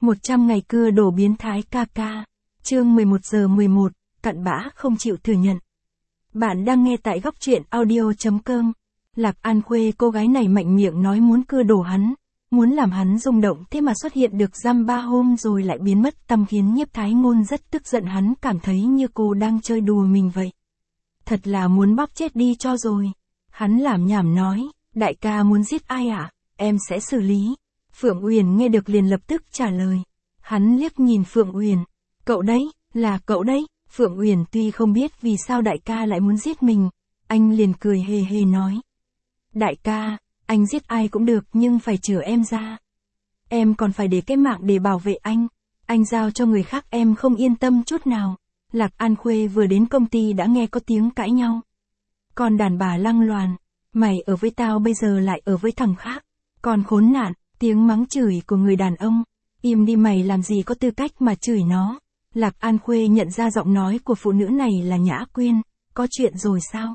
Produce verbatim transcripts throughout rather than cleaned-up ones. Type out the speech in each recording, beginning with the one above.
một trăm ngày cưa đổ biến thái ca ca. Chương mười một giờ mười một, cặn bã không chịu thừa nhận. Bạn đang nghe tại góc truyện audio chấm com. Lạc An Khuê, cô gái này mạnh miệng nói muốn cưa đổ hắn, muốn làm hắn rung động, thế mà xuất hiện được dăm ba hôm rồi lại biến mất tăm, khiến Nhiếp Thái Ngôn rất tức giận. Hắn cảm thấy như cô đang chơi đùa mình vậy. Thật là muốn bóp chết đi cho rồi. Hắn lảm nhảm nói, đại ca muốn giết ai ạ? À? Em sẽ xử lý. Phượng Uyển nghe được liền lập tức trả lời. Hắn liếc nhìn Phượng Uyển. Cậu đấy, là cậu đấy. Phượng Uyển tuy không biết vì sao đại ca lại muốn giết mình, anh liền cười hề hề nói. Đại ca, anh giết ai cũng được nhưng phải chữa em ra. Em còn phải để cái mạng để bảo vệ anh. Anh giao cho người khác em không yên tâm chút nào. Lạc An Khuê vừa đến công ty đã nghe có tiếng cãi nhau. Còn đàn bà lăng loàn, mày ở với tao bây giờ lại ở với thằng khác. Còn khốn nạn, tiếng mắng chửi của người đàn ông. Im đi, mày làm gì có tư cách mà chửi nó. Lạc An Khuê nhận ra giọng nói của phụ nữ này là Nhã Quyên. Có chuyện rồi sao?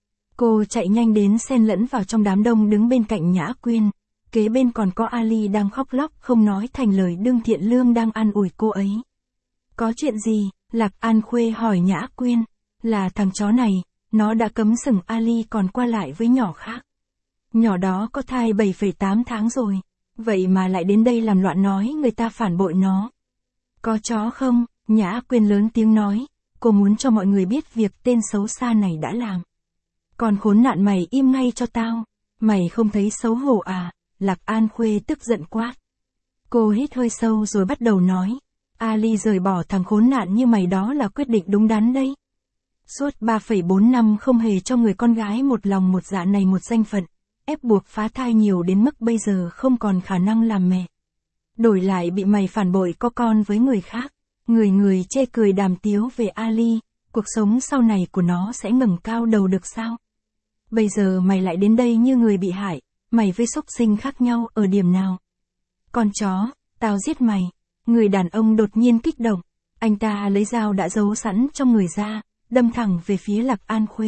Cô chạy nhanh đến xen lẫn vào trong đám đông đứng bên cạnh Nhã Quyên. Kế bên còn có Ali đang khóc lóc không nói thành lời, Đương Thiện Lương đang an ủi cô ấy. Có chuyện gì? Lạc An Khuê hỏi Nhã Quyên. Là thằng chó này, nó đã cấm sừng Ali còn qua lại với nhỏ khác. Nhỏ đó có thai bảy phẩy tám tháng rồi, vậy mà lại đến đây làm loạn, nói người ta phản bội nó. Có chó không? Nhã Quyên lớn tiếng nói, cô muốn cho mọi người biết việc tên xấu xa này đã làm. Còn khốn nạn, mày im ngay cho tao, mày không thấy xấu hổ à? Lạc An Khuê tức giận quát. Cô hít hơi sâu rồi bắt đầu nói, Ali rời bỏ thằng khốn nạn như mày đó là quyết định đúng đắn đấy. Suốt ba phẩy bốn năm không hề cho người con gái một lòng một dạ này một danh phận, ép buộc phá thai nhiều đến mức bây giờ không còn khả năng làm mẹ. Đổi lại bị mày phản bội có con với người khác. Người người chê cười đàm tiếu về Ali, cuộc sống sau này của nó sẽ ngẩng cao đầu được sao? Bây giờ mày lại đến đây như người bị hại, mày với súc sinh khác nhau ở điểm nào? Con chó, tao giết mày. Người đàn ông đột nhiên kích động, anh ta lấy dao đã giấu sẵn trong người ra, đâm thẳng về phía Lạc An Khuê.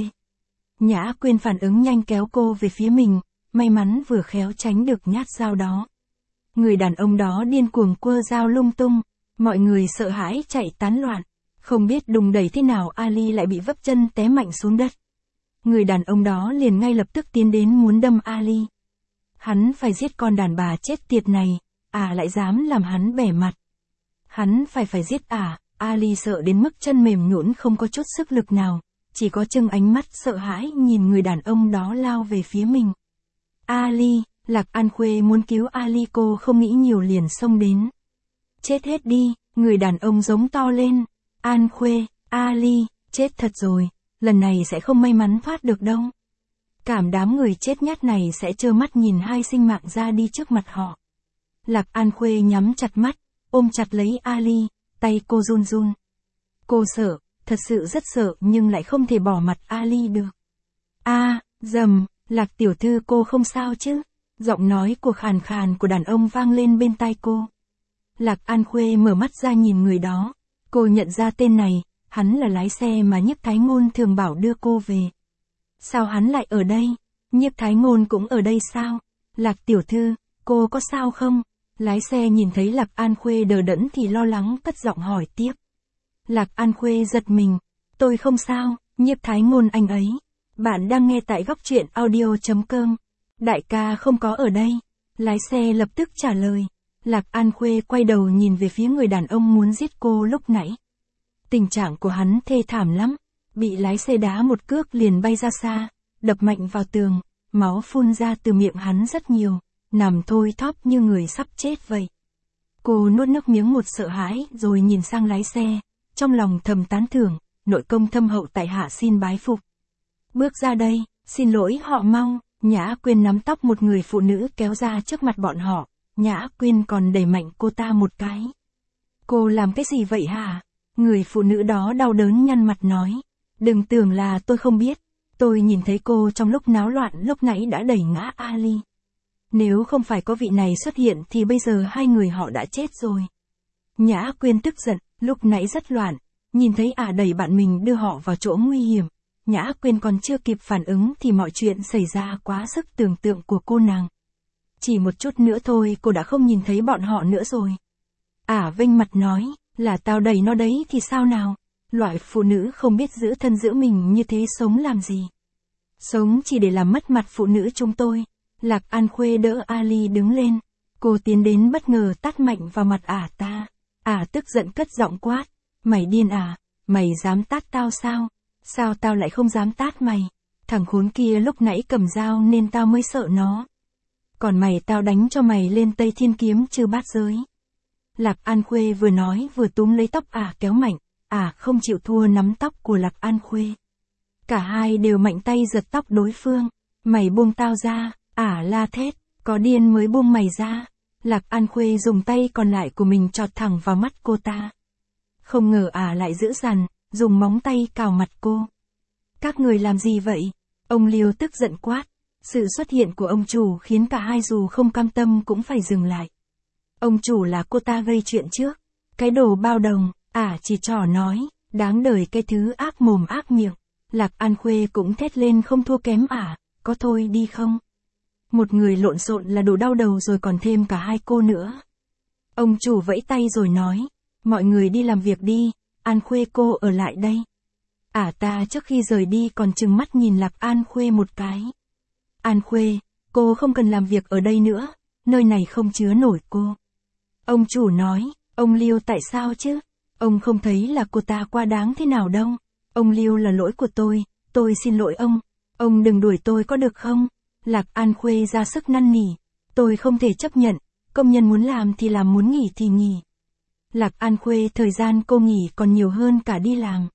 Nhã Quyên phản ứng nhanh kéo cô về phía mình, may mắn vừa khéo tránh được nhát dao đó. Người đàn ông đó điên cuồng quơ dao lung tung, mọi người sợ hãi chạy tán loạn, không biết đùng đẩy thế nào Ali lại bị vấp chân té mạnh xuống đất. Người đàn ông đó liền ngay lập tức tiến đến muốn đâm Ali. Hắn phải giết con đàn bà chết tiệt này, à lại dám làm hắn bẻ mặt. Hắn phải phải giết à, Ali sợ đến mức chân mềm nhũn không có chút sức lực nào, chỉ có chừng ánh mắt sợ hãi nhìn người đàn ông đó lao về phía mình. Ali, Lạc An Khuê muốn cứu Ali, cô không nghĩ nhiều liền xông đến. Chết hết đi, người đàn ông giống to lên. An Khuê, Ali, chết thật rồi, lần này sẽ không may mắn thoát được đâu. Cảm đám người chết nhát này sẽ trơ mắt nhìn hai sinh mạng ra đi trước mặt họ. Lạc An Khuê nhắm chặt mắt, ôm chặt lấy Ali, tay cô run run. Cô sợ, thật sự rất sợ nhưng lại không thể bỏ mặt Ali được. A, à, dầm, Lạc tiểu thư cô không sao chứ? Giọng nói của khàn khàn của đàn ông vang lên bên tai cô. Lạc An Khuê mở mắt ra nhìn người đó. Cô nhận ra tên này, hắn là lái xe mà Nhiếp Thái Ngôn thường bảo đưa cô về. Sao hắn lại ở đây? Nhiếp Thái Ngôn cũng ở đây sao? Lạc tiểu thư, cô có sao không? Lái xe nhìn thấy Lạc An Khuê đờ đẫn thì lo lắng cất giọng hỏi tiếp. Lạc An Khuê giật mình. Tôi không sao, Nhiếp Thái Ngôn anh ấy. Bạn đang nghe tại góc truyện audio chấm com. Đại ca không có ở đây. Lái xe lập tức trả lời. Lạc An Khuê quay đầu nhìn về phía người đàn ông muốn giết cô lúc nãy. Tình trạng của hắn thê thảm lắm. Bị lái xe đá một cước liền bay ra xa, đập mạnh vào tường, máu phun ra từ miệng hắn rất nhiều, nằm thôi thóp như người sắp chết vậy. Cô nuốt nước miếng một sợ hãi rồi nhìn sang lái xe, trong lòng thầm tán thưởng, nội công thâm hậu tại hạ xin bái phục. Bước ra đây, xin lỗi họ mau. Nhã Quyên nắm tóc một người phụ nữ kéo ra trước mặt bọn họ. Nhã Quyên còn đẩy mạnh cô ta một cái. Cô làm cái gì vậy hả? Người phụ nữ đó đau đớn nhăn mặt nói. Đừng tưởng là tôi không biết. Tôi nhìn thấy cô trong lúc náo loạn lúc nãy đã đẩy ngã Ali. Nếu không phải có vị này xuất hiện thì bây giờ hai người họ đã chết rồi. Nhã Quyên tức giận, lúc nãy rất loạn. Nhìn thấy ả đẩy bạn mình đưa họ vào chỗ nguy hiểm. Nhã Quyên còn chưa kịp phản ứng thì mọi chuyện xảy ra quá sức tưởng tượng của cô nàng. Chỉ một chút nữa thôi cô đã không nhìn thấy bọn họ nữa rồi. Ả vênh mặt nói, là tao đẩy nó đấy thì sao nào? Loại phụ nữ không biết giữ thân giữ mình như thế sống làm gì? Sống chỉ để làm mất mặt phụ nữ chúng tôi. Lạc An Khuê đỡ Ali đứng lên. Cô tiến đến bất ngờ tát mạnh vào mặt Ả ta. Ả tức giận cất giọng quát. Mày điên à? Mày dám tát tao sao? Sao tao lại không dám tát mày? Thằng khốn kia lúc nãy cầm dao nên tao mới sợ nó. Còn mày tao đánh cho mày lên Tây Thiên Kiếm chư bát giới. Lạc An Khuê vừa nói vừa túm lấy tóc Ả kéo mạnh. Ả không chịu thua nắm tóc của Lạc An Khuê. Cả hai đều mạnh tay giật tóc đối phương. Mày buông tao ra, Ả la thét, có điên mới buông mày ra. Lạc An Khuê dùng tay còn lại của mình chọt thẳng vào mắt cô ta. Không ngờ Ả lại giữ dằn, dùng móng tay cào mặt cô. Các người làm gì vậy? Ông Liêu tức giận quát. Sự xuất hiện của ông chủ khiến cả hai dù không cam tâm cũng phải dừng lại. Ông chủ là cô ta gây chuyện trước. Cái đồ bao đồng, Ả chỉ trỏ nói, đáng đời cái thứ ác mồm ác miệng. Lạc An Khuê cũng thét lên không thua kém Ả, có thôi đi không? Một người lộn xộn là đủ đau đầu rồi còn thêm cả hai cô nữa. Ông chủ vẫy tay rồi nói, mọi người đi làm việc đi, An Khuê cô ở lại đây. Ả ta trước khi rời đi còn trừng mắt nhìn Lạc An Khuê một cái. An Khuê, cô không cần làm việc ở đây nữa, nơi này không chứa nổi cô. Ông chủ nói, ông Liêu tại sao chứ? Ông không thấy là cô ta quá đáng thế nào đâu. Ông Liêu là lỗi của tôi, tôi xin lỗi ông. Ông đừng đuổi tôi có được không? Lạc An Khuê ra sức năn nỉ. Tôi không thể chấp nhận, công nhân muốn làm thì làm, muốn nghỉ thì nghỉ. Lạc An Khuê thời gian cô nghỉ còn nhiều hơn cả đi làm.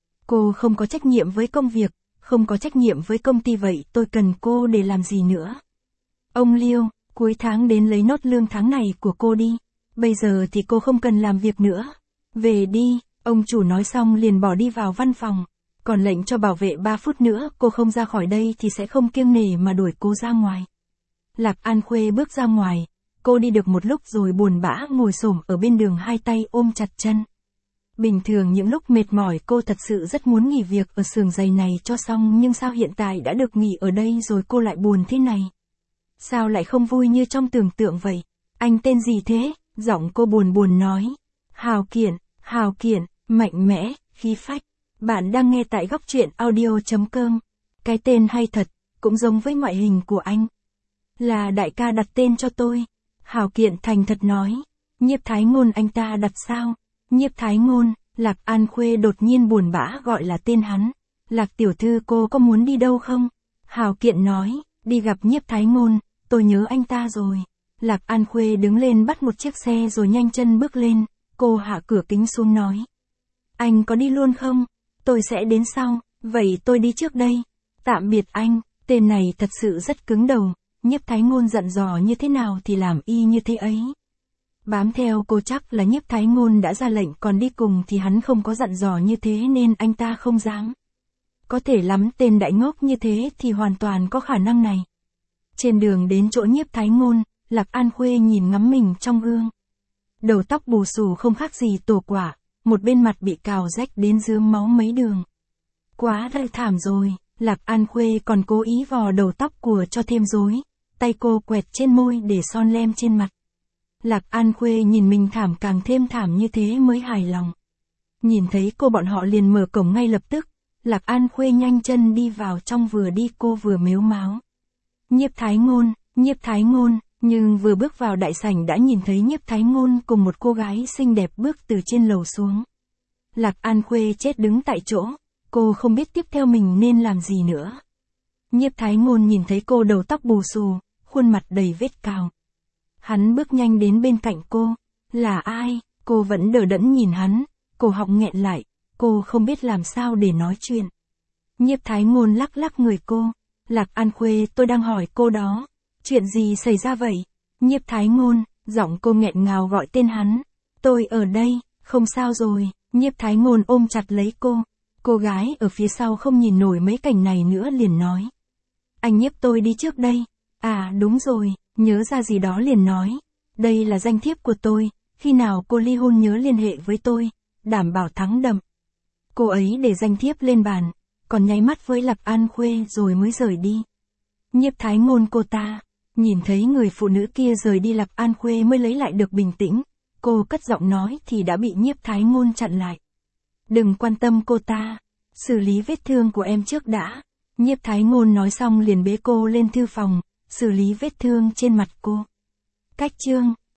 Cô không có trách nhiệm với công việc, không có trách nhiệm với công ty, vậy tôi cần cô để làm gì nữa? Ông Liêu, cuối tháng đến lấy nốt lương tháng này của cô đi. Bây giờ thì cô không cần làm việc nữa. Về đi, ông chủ nói xong liền bỏ đi vào văn phòng. Còn lệnh cho bảo vệ ba phút nữa cô không ra khỏi đây thì sẽ không kiêng nể mà đuổi cô ra ngoài. Lạc An Khuê bước ra ngoài. Cô đi được một lúc rồi buồn bã ngồi xổm ở bên đường, hai tay ôm chặt chân. Bình thường những lúc mệt mỏi cô thật sự rất muốn nghỉ việc ở xưởng giày này cho xong, nhưng sao hiện tại đã được nghỉ ở đây rồi cô lại buồn thế này? Sao lại không vui như trong tưởng tượng vậy? Anh tên gì thế? Giọng cô buồn buồn nói. Hào Kiện, Hào Kiện, mạnh mẽ, khí phách. Bạn đang nghe tại góc truyện audio chấm com. Cái tên hay thật, cũng giống với ngoại hình của anh. Là đại ca đặt tên cho tôi. Hào Kiện thành thật nói. Nhiếp Thái Ngôn anh ta đặt sao? Nhiếp Thái Ngôn, Lạc An Khuê đột nhiên buồn bã gọi là tên hắn. Lạc tiểu thư cô có muốn đi đâu không? Hào Kiện nói, đi gặp Nhiếp Thái Ngôn, tôi nhớ anh ta rồi. Lạc An Khuê đứng lên bắt một chiếc xe rồi nhanh chân bước lên, cô hạ cửa kính xuống nói. Anh có đi luôn không? Tôi sẽ đến sau, vậy tôi đi trước đây. Tạm biệt anh, tên này thật sự rất cứng đầu, Nhiếp Thái Ngôn dặn dò như thế nào thì làm y như thế ấy. Bám theo cô chắc là Nhiếp Thái Ngôn đã ra lệnh, còn đi cùng thì hắn không có dặn dò như thế nên anh ta không dám. Có thể lắm tên đại ngốc như thế thì hoàn toàn có khả năng này. Trên đường đến chỗ Nhiếp Thái Ngôn, Lạc An Khuê nhìn ngắm mình trong gương. Đầu tóc bù xù không khác gì tổ quả, một bên mặt bị cào rách đến rướm máu mấy đường. Quá đau thảm rồi, Lạc An Khuê còn cố ý vò đầu tóc của cho thêm rối, tay cô quẹt trên môi để son lem trên mặt. Lạc An Khuê nhìn mình thảm càng thêm thảm như thế mới hài lòng. Nhìn thấy cô bọn họ liền mở cổng ngay lập tức, Lạc An Khuê nhanh chân đi vào trong, vừa đi cô vừa mếu máo. Nhiếp Thái Ngôn, Nhiếp Thái Ngôn, nhưng vừa bước vào đại sảnh đã nhìn thấy Nhiếp Thái Ngôn cùng một cô gái xinh đẹp bước từ trên lầu xuống. Lạc An Khuê chết đứng tại chỗ, cô không biết tiếp theo mình nên làm gì nữa. Nhiếp Thái Ngôn nhìn thấy cô đầu tóc bù xù, khuôn mặt đầy vết cào. Hắn bước nhanh đến bên cạnh cô. Là ai? Cô vẫn đờ đẫn nhìn hắn, cổ họng nghẹn lại, cô không biết làm sao để nói chuyện. Nhiếp Thái Ngôn lắc lắc người cô. Lạc An Khuê, tôi đang hỏi cô đó. Chuyện gì xảy ra vậy? Nhiếp Thái Ngôn, giọng cô nghẹn ngào gọi tên hắn. Tôi ở đây, không sao rồi. Nhiếp Thái Ngôn ôm chặt lấy cô. Cô gái ở phía sau không nhìn nổi mấy cảnh này nữa liền nói. Anh Nhiếp, tôi đi trước đây. À đúng rồi, nhớ ra gì đó liền nói. Đây là danh thiếp của tôi, khi nào cô ly hôn nhớ liên hệ với tôi, đảm bảo thắng đậm. Cô ấy để danh thiếp lên bàn, còn nháy mắt với Lạc An Khuê rồi mới rời đi. Nhiếp Thái Ngôn cô ta, nhìn thấy người phụ nữ kia rời đi, Lạc An Khuê mới lấy lại được bình tĩnh. Cô cất giọng nói thì đã bị Nhiếp Thái Ngôn chặn lại. Đừng quan tâm cô ta. Xử lý vết thương của em trước đã. Nhiếp Thái Ngôn nói xong liền bế cô lên thư phòng, xử lý vết thương trên mặt cô. Cách chương